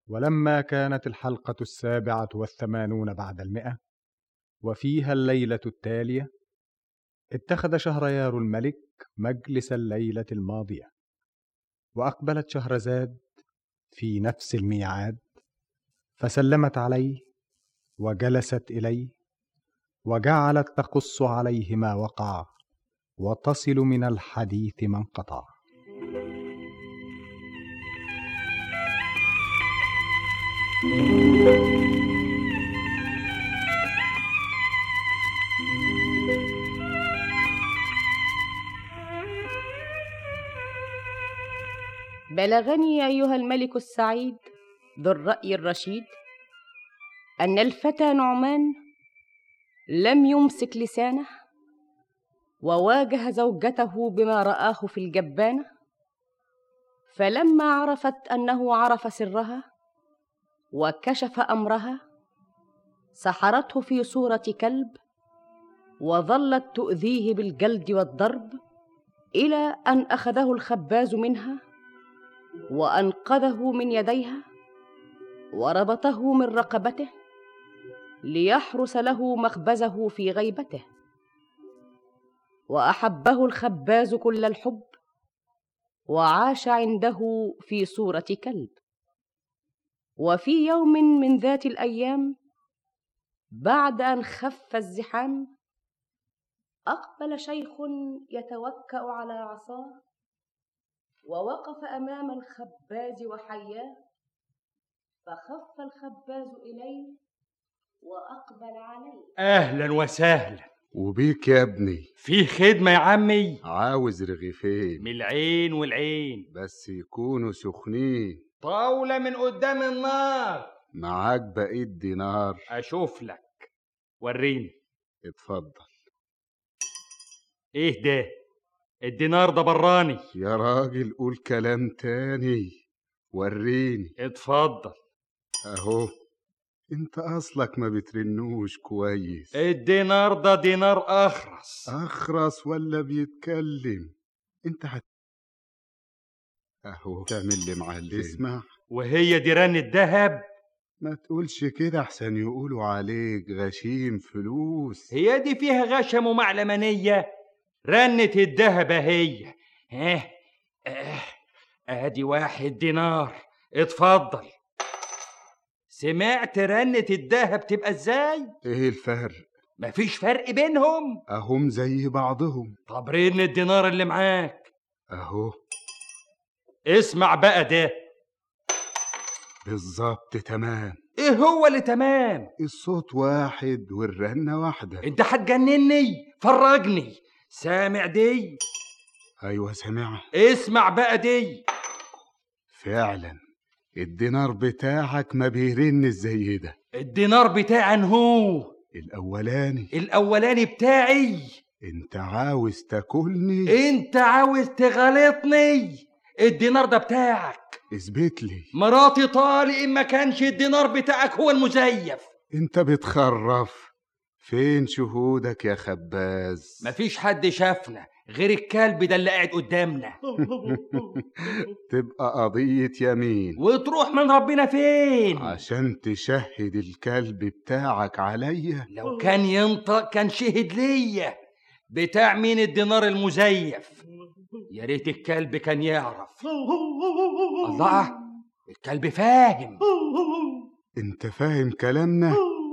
ولما كانت الحلقة 87 بعد 100 وفيها الليلة التالية، اتخذ شهريار الملك مجلس الليلة الماضية، وأقبلت شهرزاد في نفس الميعاد، فسلمت عليه وجلست إليه، وجعلت تقص عليه ما وقع وتصل من الحديث ما انقطع. بلغني أيها الملك السعيد ذو الرأي الرشيد أن الفتى نعمان لم يمسك لسانه، وواجه زوجته بما رآه في الجبانة، فلما عرفت أنه عرف سرها وكشف أمرها سحرته في صورة كلب، وظلت تؤذيه بالجلد والضرب إلى أن أخذه الخباز منها وأنقذه من يديها وربطه من رقبته ليحرس له مخبزه في غيبته. وأحبه الخباز كل الحب وعاش عنده في صورة كلب. وفي يوم من ذات الأيام بعد أن خف الزحام، أقبل شيخ يتوكأ على عصاه ووقف أمام الخباز وحياه، فخف الخباز إليه وأقبل عليه. أهلا وسهلا. وبيك يا ابني؟ في خدمة يا عمي. عاوز رغيفين من العين والعين، بس يكونوا سخنين. طاولة من قدام النار. معاك بقية دينار؟ أشوف لك، وريني. اتفضل. ايه ده؟ الدينار ده براني. يا راجل قول كلام تاني، وريني. اتفضل اهو. انت اصلك ما بترنوش كويس. الدينار ده دينار اخرس ولا بيتكلم؟ انت اهو تعمل لي معلم. اسمع، وهي دي رن الذهب؟ ما تقولش كده احسن يقولوا عليك غشيم فلوس. هي دي فيها غشم ومعلمانية؟ رنة الذهب هي. ادي 1 دينار، اتفضل. سمعت رنة الذهب تبقى ازاي؟ ايه الفرق؟ مفيش فرق بينهم، اهم زي بعضهم. طب رن الدينار اللي معاك اهو. اسمع بقى ده. بالظبط تمام. ايه هو اللي تمام؟ الصوت واحد والرنة واحدة. انت هتجنني، فرجني. سامع دي؟ ايوه سامعها. اسمع بقى دي. فعلا الدينار بتاعك ما بيرن زي ده. الدينار بتاعي هو الاولاني بتاعي. انت عاوز تاكلني؟ انت عاوز تغلطني؟ الدينار ده بتاعك. اثبت لي. مراتي طالق ان ما كانش الدينار بتاعك هو المزيف. انت بتخرف. فين شهودك يا خباز؟ مفيش حد شافنا غير الكلب ده اللي قاعد قدامنا. تبقى قضية يمين. وتروح من ربنا فين؟ عشان تشهد الكلب بتاعك عليا؟ لو كان ينطق كان شهد ليا. بتاع مين الدينار المزيف؟ يا ريت الكلب كان يعرف. الله، الكلب فاهم. انت فاهم كلامنا؟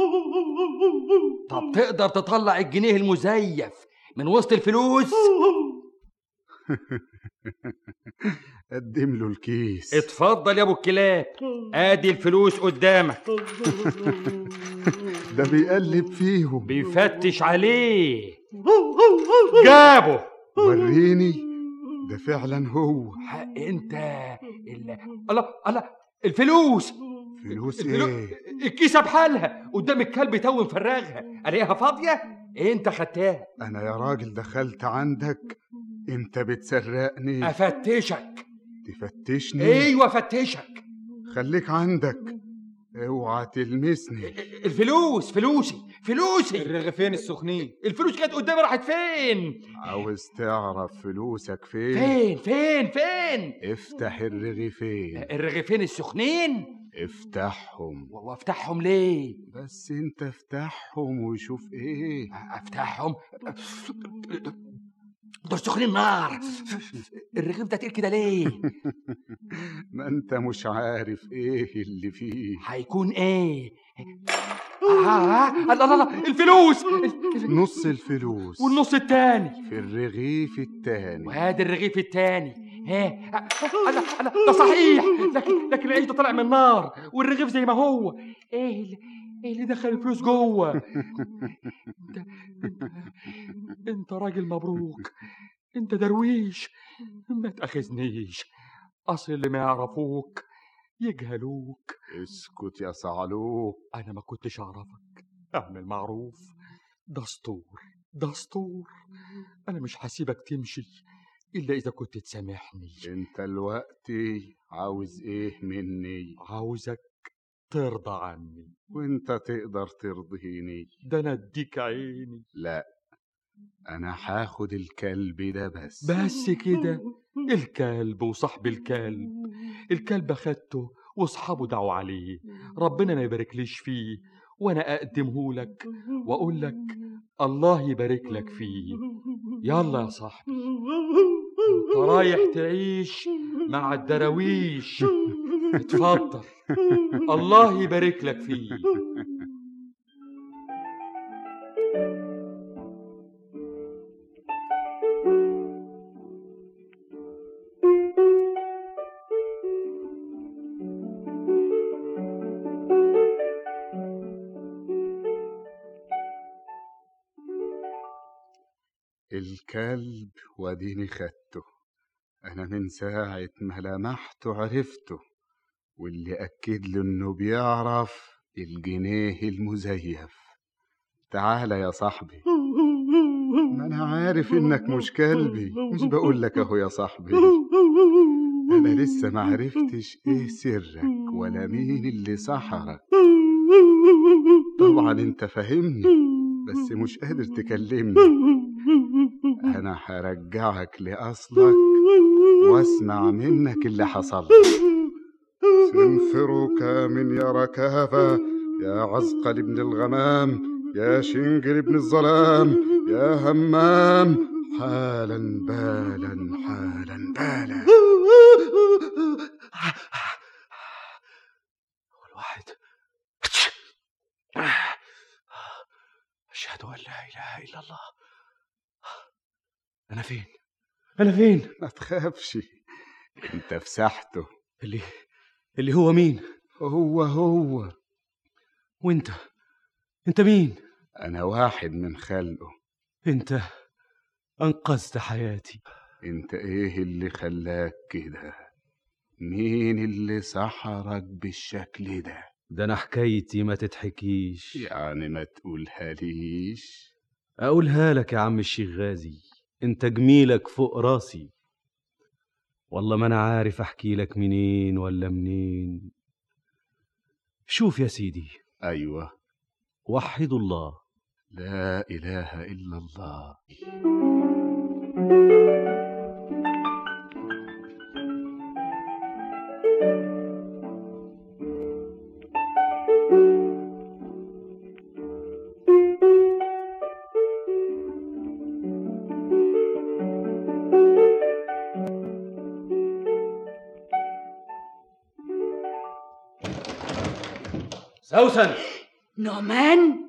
طب تقدر تطلع الجنيه المزيف من وسط الفلوس؟ قدم له الكيس. اتفضل يا ابو الكلاب، ادي الفلوس قدامك. ده بيقلب فيهم، بيفتش عليه. جابه. وريني. ده فعلا هو. انت الله الفلوس. فلوس ايه؟ الكيسه بحالها قدام الكلب تو مفرغها، الاقيها فاضيه. انت خدتها. انا يا راجل دخلت عندك، انت بتسرقني. افتشك. تفتشني؟ ايوه افتشك. خليك عندك، اوعى تلمسني. فلوسي. الرغيفين السخنين. الفلوس كانت قدامي، راحت فين؟ عاوز تعرف فلوسك فين؟ فين؟ افتح الرغيفين. الرغيفين السخنين. افتحهم. وافتحهم ليه؟ بس انت افتحهم وشوف ايه. افتحهم؟ دول سخنين نار. الرغيف ده تقيل كده ليه؟ ما انت مش عارف ايه اللي فيه. هيكون ايه؟ الله الفلوس. نص الفلوس والنص التاني في الرغيف التاني. وهذا الرغيف التاني. انا ده صحيح، لكن العيش ده طلع من النار والرغيف زي ما هو. ايه اللي دخل الفلوس جوه؟ انت راجل مبروك، انت درويش. ما تاخذنيش، اصل اللي ما يعرفوك يجهلوك. اسكت يا صعلوك. انا ما كنتش اعرفك. اعمل معروف، دستور. انا مش هسيبك تمشي الا اذا كنت تسامحني. انت الوقتي عاوز ايه مني؟ عاوزك ترضى عني. وانت تقدر ترضيني؟ ده انا اديك عيني. لا، انا هاخد الكلب ده بس كده. الكلب وصاحب الكلب اخدته واصحابه دعوا عليه. ربنا ما يباركليش فيه، وانا اقدمه لك واقول لك الله يبارك لك فيه. يلا يا صاحبي، انت رايح تعيش مع الدراويش. اتفضل، الله يبارك لك فيه. الكلب وديني خدته. انا من ساعة ما لمحته عرفته، واللي اكد له انه بيعرف الجنيه المزيف. تعال يا صاحبي. ما انا عارف انك مش كلبي، مش بقول لك اهو يا صاحبي. انا لسه ما عرفتش ايه سرك ولا مين اللي سحرك. طبعا انت فاهمني بس مش قادر تكلمني. انا هرجعك لاصلك واسمع منك اللي حصل. سنفرك من يا ركافة، يا عزقل ابن الغمام، يا شنجل ابن الظلام، يا همام، حالا بالا حالا بالا. والواحد أشهد أن لا إله إلا الله. أنا فين؟ ما تخافش، انت في ساحته. اللي هو مين؟ هو وانت مين؟ انا واحد من خلقه. انت أنقذت حياتي. انت ايه اللي خلاك كده؟ مين اللي سحرك بالشكل ده؟ ده أنا حكايتي ما تتحكيش. يعني ما تقولها ليش؟ أقولها لك يا عم الشيخ غازي، انت جميلك فوق راسي. والله ما أنا عارف أحكي لك منين ولا منين. شوف يا سيدي. أيوة. وحدوا الله. لا إله إلا الله. سوسن. نعمان.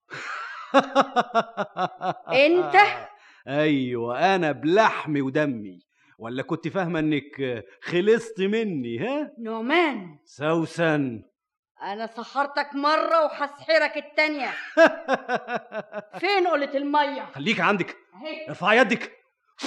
انت؟ ايوه انا بلحمي ودمي. ولا كنت فاهمه انك خلصت مني؟ ها نعمان. سوسن، انا سحرتك مره وهسحرك التانية. فين قلة الميه؟ خليك عندك. ارفع يدك.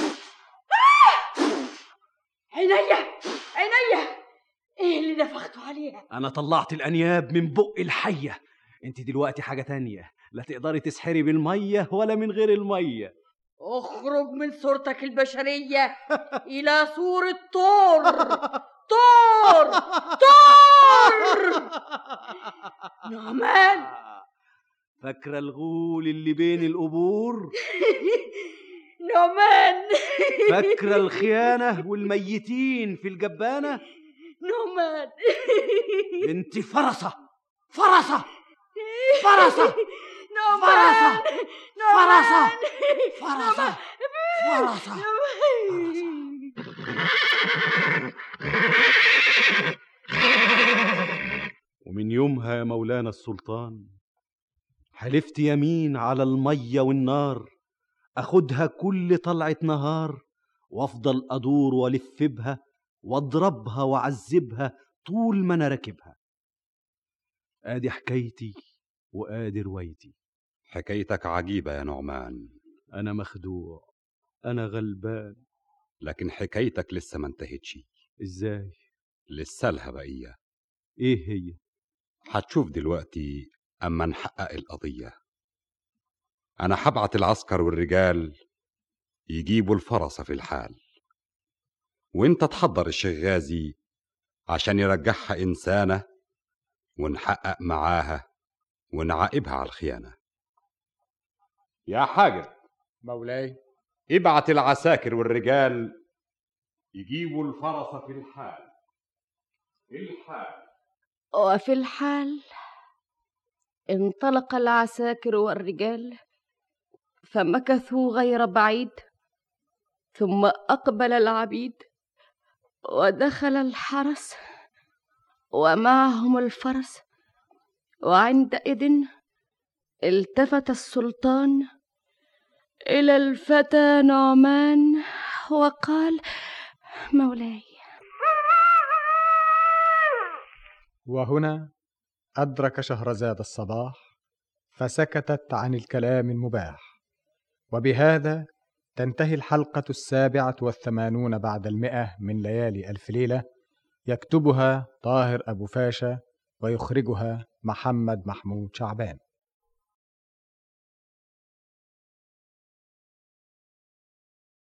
عينيا ايه اللي نفخته عليها؟ انا طلعت الانياب من بق الحيه. انت دلوقتي حاجه تانية، لا تقدري تسحري بالميه ولا من غير الميه. اخرج من صورتك البشريه الى صوره طور. نعمان، فاكره الغول اللي بين القبور؟ نعمان، فاكره الخيانه والميتين في الجبانه؟ نعمان. انت فرسة فرسة فرسة نعمان. فرسة فرسة فرسة. ومن يومها يا مولانا السلطان حلفت يمين على المية والنار، أخدها كل طلعة نهار، وافضل أدور والف بها واضربها واعذبها طول ما أنا راكبها. آدي حكايتي وآدي روايتي. حكايتك عجيبة يا نعمان. أنا مخدوع، أنا غلبان. لكن حكايتك لسه ما انتهتش. إزاي؟ لسه لها بقية. إيه هي؟ هتشوف دلوقتي أما نحقق القضية. أنا هبعت العسكر والرجال يجيبوا الفرسة في الحال، وانت تحضر الشغازي عشان يرجعها إنسانة، ونحقق معاها ونعاقبها على الخيانة. يا حاجب. مولاي. ابعت العساكر والرجال يجيبوا الفرسة في الحال. وفي الحال انطلق العساكر والرجال، فمكثوا غير بعيد، ثم أقبل العبيد ودخل الحرس ومعهم الفرس. وعندئذ التفت السلطان إلى الفتى نعمان وقال: مولاي. وهنا أدرك شهرزاد الصباح، فسكتت عن الكلام المباح. وبهذا تنتهي الحلقة 87 بعد 100 من ليالي ألف ليلة، يكتبها طاهر أبو فاشا ويخرجها محمد محمود شعبان.